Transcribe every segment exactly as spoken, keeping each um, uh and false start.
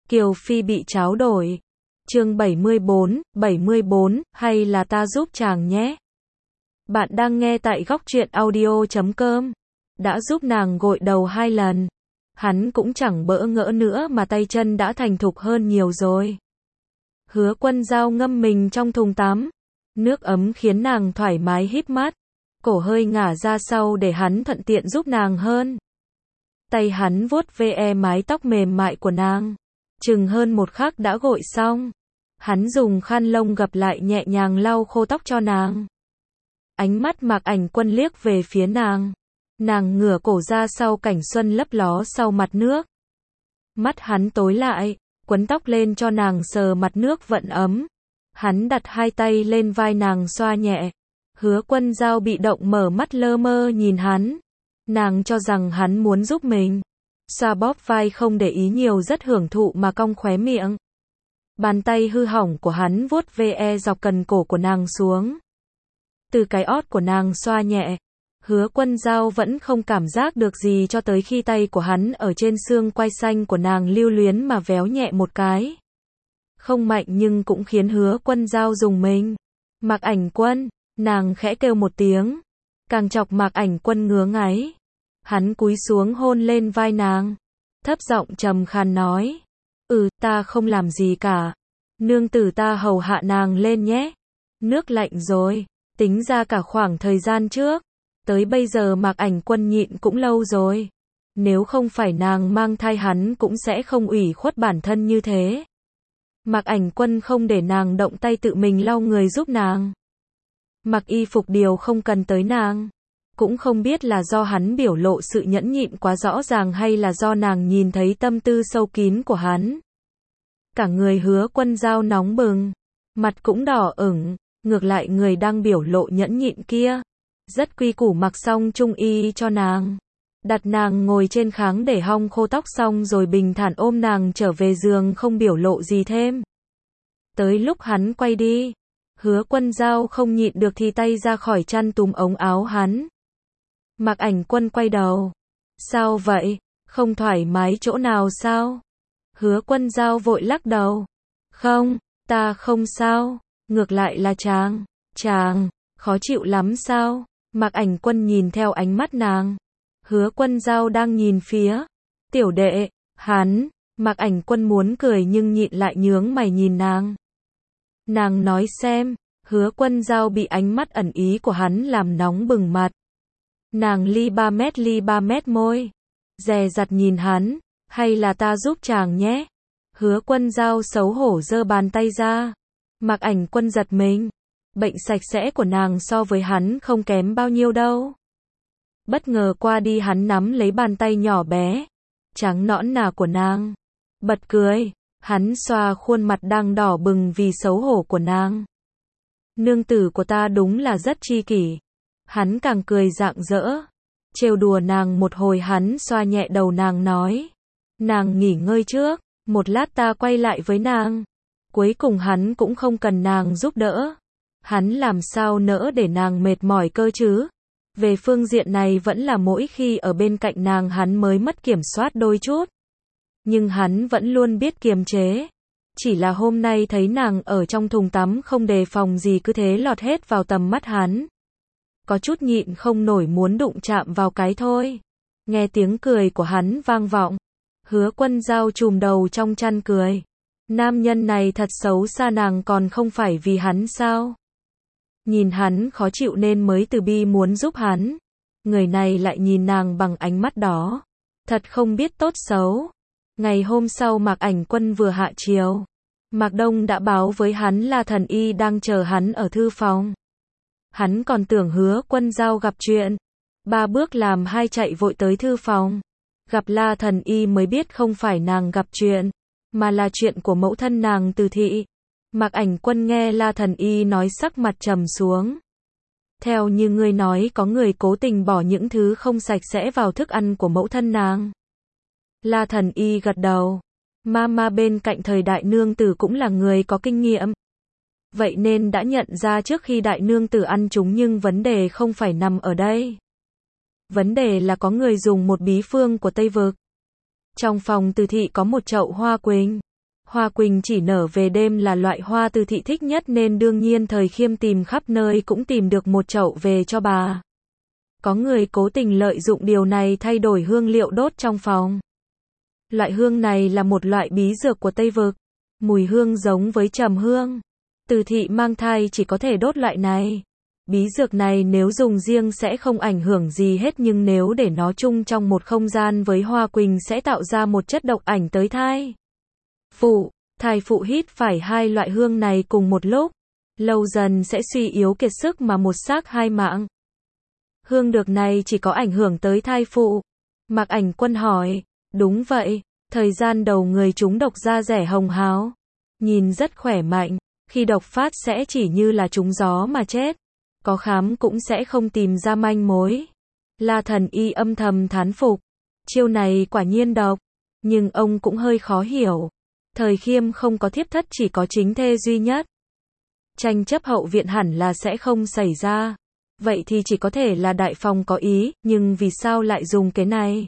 Kiều Phi bị tráo đổi. Chương bảy mươi bốn, bảy mươi bốn, hay là ta giúp chàng nhé. Bạn đang nghe tại góc truyện audio chấm com. Đã giúp nàng gội đầu hai lần. Hắn cũng chẳng bỡ ngỡ nữa mà tay chân đã thành thục hơn nhiều rồi. Hứa Quân Dao ngâm mình trong thùng tắm. Nước ấm khiến nàng thoải mái híp mắt. Cổ hơi ngả ra sau để hắn thuận tiện giúp nàng hơn. Tay hắn vuốt ve mái tóc mềm mại của nàng. Chừng hơn một khắc đã gội xong. Hắn dùng khăn lông gập lại nhẹ nhàng lau khô tóc cho nàng. Ánh mắt Mạc Ảnh Quân liếc về phía nàng. Nàng ngửa cổ ra sau cảnh xuân lấp ló sau mặt nước. Mắt hắn tối lại, quấn tóc lên cho nàng sờ mặt nước vận ấm. Hắn đặt hai tay lên vai nàng xoa nhẹ. Hứa Quân Dao bị động mở mắt lơ mơ nhìn hắn. Nàng cho rằng hắn muốn giúp mình. Xoa bóp vai không để ý nhiều, rất hưởng thụ mà cong khóe miệng. Bàn tay hư hỏng của hắn vuốt ve dọc cần cổ của nàng xuống. Từ cái ót của nàng xoa nhẹ. Hứa Quân Dao vẫn không cảm giác được gì cho tới khi tay của hắn ở trên xương quai xanh của nàng lưu luyến mà véo nhẹ một cái. Không mạnh nhưng cũng khiến Hứa Quân Dao rùng mình. Mạc Ảnh Quân, nàng khẽ kêu một tiếng. Càng chọc Mạc Ảnh Quân ngứa ngáy. Hắn cúi xuống hôn lên vai nàng. Thấp giọng trầm khàn nói. Ừ, ta không làm gì cả. Nương tử ta hầu hạ nàng lên nhé. Nước lạnh rồi. Tính ra cả khoảng thời gian trước. Tới bây giờ Mạc Ảnh Quân nhịn cũng lâu rồi. Nếu không phải nàng mang thai hắn cũng sẽ không ủy khuất bản thân như thế. Mạc Ảnh Quân không để nàng động tay, tự mình lau người giúp nàng. Mặc y phục điều không cần tới nàng. Cũng không biết là do hắn biểu lộ sự nhẫn nhịn quá rõ ràng hay là do nàng nhìn thấy tâm tư sâu kín của hắn. Cả người Hứa Quân Dao nóng bừng. Mặt cũng đỏ ửng. Ngược lại người đang biểu lộ nhẫn nhịn kia. Rất quy củ mặc xong trung y cho nàng. Đặt nàng ngồi trên kháng để hong khô tóc xong rồi bình thản ôm nàng trở về giường, không biểu lộ gì thêm. Tới lúc hắn quay đi. Hứa Quân Dao không nhịn được thì tay ra khỏi chăn túm ống áo hắn. Mạc Ảnh Quân quay đầu. Sao vậy? Không thoải mái chỗ nào sao? Hứa Quân Dao vội lắc đầu. Không, ta không sao. Ngược lại là chàng. Chàng, khó chịu lắm sao? Mạc Ảnh Quân nhìn theo ánh mắt nàng. Hứa Quân Dao đang nhìn phía tiểu đệ, hắn. Mạc Ảnh Quân muốn cười nhưng nhịn lại nhướng mày nhìn nàng. Nàng nói xem. Hứa Quân Dao bị ánh mắt ẩn ý của hắn làm nóng bừng mặt. Nàng ly ba mét ly ba mét môi. Dè dặt nhìn hắn. Hay là ta giúp chàng nhé. Hứa Quân Dao xấu hổ giơ bàn tay ra. Mạc Ảnh Quân giật mình. Bệnh sạch sẽ của nàng so với hắn không kém bao nhiêu đâu. Bất ngờ qua đi hắn nắm lấy bàn tay nhỏ bé, trắng nõn nà của nàng. Bật cười. Hắn xoa khuôn mặt đang đỏ bừng vì xấu hổ của nàng. Nương tử của ta đúng là rất chi kỷ. Hắn càng cười rạng rỡ. Trêu đùa nàng một hồi hắn xoa nhẹ đầu nàng nói. Nàng nghỉ ngơi trước, một lát ta quay lại với nàng. Cuối cùng hắn cũng không cần nàng giúp đỡ. Hắn làm sao nỡ để nàng mệt mỏi cơ chứ. Về phương diện này vẫn là mỗi khi ở bên cạnh nàng hắn mới mất kiểm soát đôi chút. Nhưng hắn vẫn luôn biết kiềm chế. Chỉ là hôm nay thấy nàng ở trong thùng tắm không đề phòng gì cứ thế lọt hết vào tầm mắt hắn. Có chút nhịn không nổi muốn đụng chạm vào cái thôi. Nghe tiếng cười của hắn vang vọng. Hứa Quân Dao chùm đầu trong chăn cười. Nam nhân này thật xấu xa, nàng còn không phải vì hắn sao? Nhìn hắn khó chịu nên mới từ bi muốn giúp hắn. Người này lại nhìn nàng bằng ánh mắt đó. Thật không biết tốt xấu. Ngày hôm sau Mạc Ảnh Quân vừa hạ chiều. Mạc Đông đã báo với hắn là thần y đang chờ hắn ở thư phòng. Hắn còn tưởng Hứa Quân Dao gặp chuyện. Ba bước làm hai chạy vội tới thư phòng. Gặp La thần y mới biết không phải nàng gặp chuyện, mà là chuyện của mẫu thân nàng Từ thị. Mạc Ảnh Quân nghe La thần y nói sắc mặt trầm xuống. Theo như ngươi nói có người cố tình bỏ những thứ không sạch sẽ vào thức ăn của mẫu thân nàng. La thần y gật đầu. Mama bên cạnh thời đại nương tử cũng là người có kinh nghiệm. Vậy nên đã nhận ra trước khi đại nương tử ăn chúng, nhưng vấn đề không phải nằm ở đây. Vấn đề là có người dùng một bí phương của Tây Vực. Trong phòng Từ thị có một chậu hoa quỳnh. Hoa quỳnh chỉ nở về đêm là loại hoa Từ Thị thích nhất nên đương nhiên Thời Khiêm tìm khắp nơi cũng tìm được một chậu về cho bà. Có người cố tình lợi dụng điều này thay đổi hương liệu đốt trong phòng. Loại hương này là một loại bí dược của Tây Vực. Mùi hương giống với trầm hương. Từ Thị mang thai chỉ có thể đốt loại này. Bí dược này nếu dùng riêng sẽ không ảnh hưởng gì hết nhưng nếu để nó chung trong một không gian với hoa quỳnh sẽ tạo ra một chất độc ảnh tới thai phụ. Thai phụ hít phải hai loại hương này cùng một lúc. Lâu dần sẽ suy yếu kiệt sức mà một xác hai mạng. Hương dược này chỉ có ảnh hưởng tới thai phụ. Mạc Ảnh Quân hỏi, đúng vậy, thời gian đầu người chúng độc da rẻ hồng hào. Nhìn rất khỏe mạnh, khi độc phát sẽ chỉ như là trúng gió mà chết. Có khám cũng sẽ không tìm ra manh mối. La Thần Y âm thầm thán phục. Chiêu này quả nhiên độc. Nhưng ông cũng hơi khó hiểu. Thời Khiêm không có thiếp thất chỉ có chính thê duy nhất. Tranh chấp hậu viện hẳn là sẽ không xảy ra. Vậy thì chỉ có thể là đại phòng có ý, nhưng vì sao lại dùng cái này?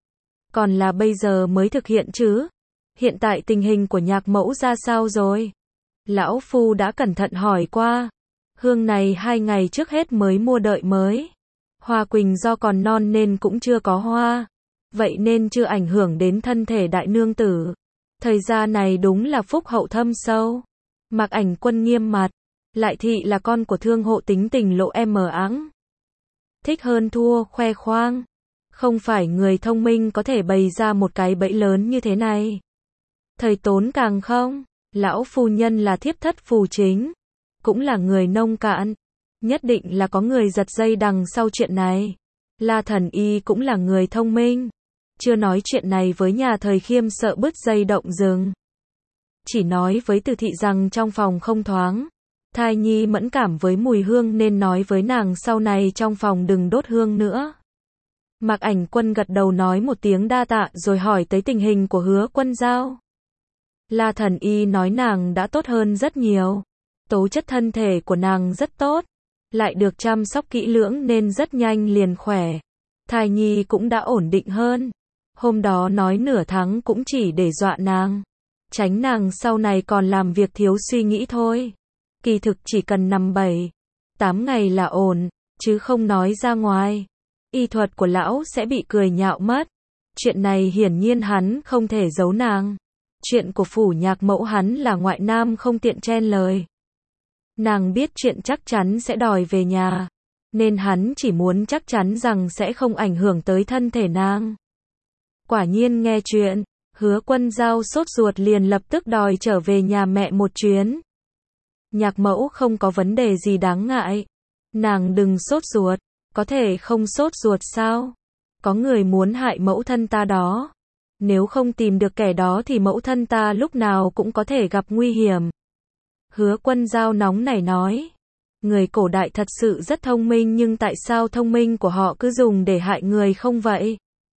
Còn là bây giờ mới thực hiện chứ? Hiện tại tình hình của Nhạc Mẫu ra sao rồi? Lão Phu đã cẩn thận hỏi qua. Hương này hai ngày trước hết mới mua đợi mới. Hoa quỳnh do còn non nên cũng chưa có hoa. Vậy nên chưa ảnh hưởng đến thân thể đại nương tử. Thời gian này đúng là phúc hậu thâm sâu. Mạc Ảnh Quân nghiêm mặt. Lại Thị là con của thương hộ tính tình lộ em mờ áng. Thích hơn thua, khoe khoang. Không phải người thông minh có thể bày ra một cái bẫy lớn như thế này. Thời Tốn càng không. Lão phu nhân là thiếp thất phù chính. Cũng là người nông cạn. Nhất định là có người giật dây đằng sau chuyện này. La Thần Y cũng là người thông minh. Chưa nói chuyện này với nhà Thời Khiêm sợ bứt dây động rừng. Chỉ nói với Từ Thị rằng trong phòng không thoáng. Thai nhi mẫn cảm với mùi hương nên nói với nàng sau này trong phòng đừng đốt hương nữa. Mạc Ảnh Quân gật đầu nói một tiếng đa tạ rồi hỏi tới tình hình của Hứa Quân Giao. La Thần Y nói nàng đã tốt hơn rất nhiều. Tố chất thân thể của nàng rất tốt. Lại được chăm sóc kỹ lưỡng nên rất nhanh liền khỏe. Thai nhi cũng đã ổn định hơn. Hôm đó nói nửa tháng cũng chỉ để dọa nàng. Tránh nàng sau này còn làm việc thiếu suy nghĩ thôi. Kỳ thực chỉ cần nằm bảy, tám ngày là ổn, chứ không nói ra ngoài. Y thuật của lão sẽ bị cười nhạo mất. Chuyện này hiển nhiên hắn không thể giấu nàng. Chuyện của phủ Nhạc Mẫu hắn là ngoại nam không tiện chen lời. Nàng biết chuyện chắc chắn sẽ đòi về nhà. Nên hắn chỉ muốn chắc chắn rằng sẽ không ảnh hưởng tới thân thể nàng. Quả nhiên nghe chuyện, Hứa Quân Giao sốt ruột liền lập tức đòi trở về nhà mẹ một chuyến. Nhạc Mẫu không có vấn đề gì đáng ngại. Nàng đừng sốt ruột. Có thể không sốt ruột sao? Có người muốn hại mẫu thân ta đó. Nếu không tìm được kẻ đó thì mẫu thân ta lúc nào cũng có thể gặp nguy hiểm. Hứa Quân Giao nóng nảy nói. Người cổ đại thật sự rất thông minh nhưng tại sao thông minh của họ cứ dùng để hại người không vậy?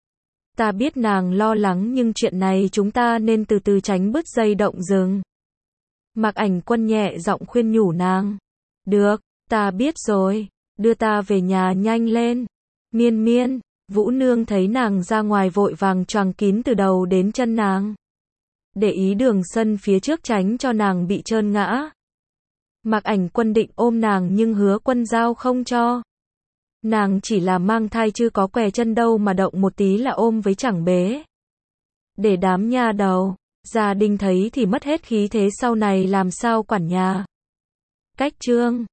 Ta biết nàng lo lắng nhưng chuyện này chúng ta nên từ từ tránh bứt dây động rừng. Mạc Ảnh Quân nhẹ giọng khuyên nhủ nàng. Được, ta biết rồi, đưa ta về nhà nhanh lên. Miên Miên, Vũ Nương thấy nàng ra ngoài vội vàng choàng kín từ đầu đến chân nàng. Để ý đường sân phía trước tránh cho nàng bị trơn ngã. Mạc Ảnh Quân định ôm nàng nhưng Hứa Quân Giao không cho. Nàng chỉ là mang thai chứ có què chân đâu mà động một tí là ôm với chẳng bế. Để đám nha đầu, gia đình thấy thì mất hết khí thế sau này làm sao quản nhà. Cách chương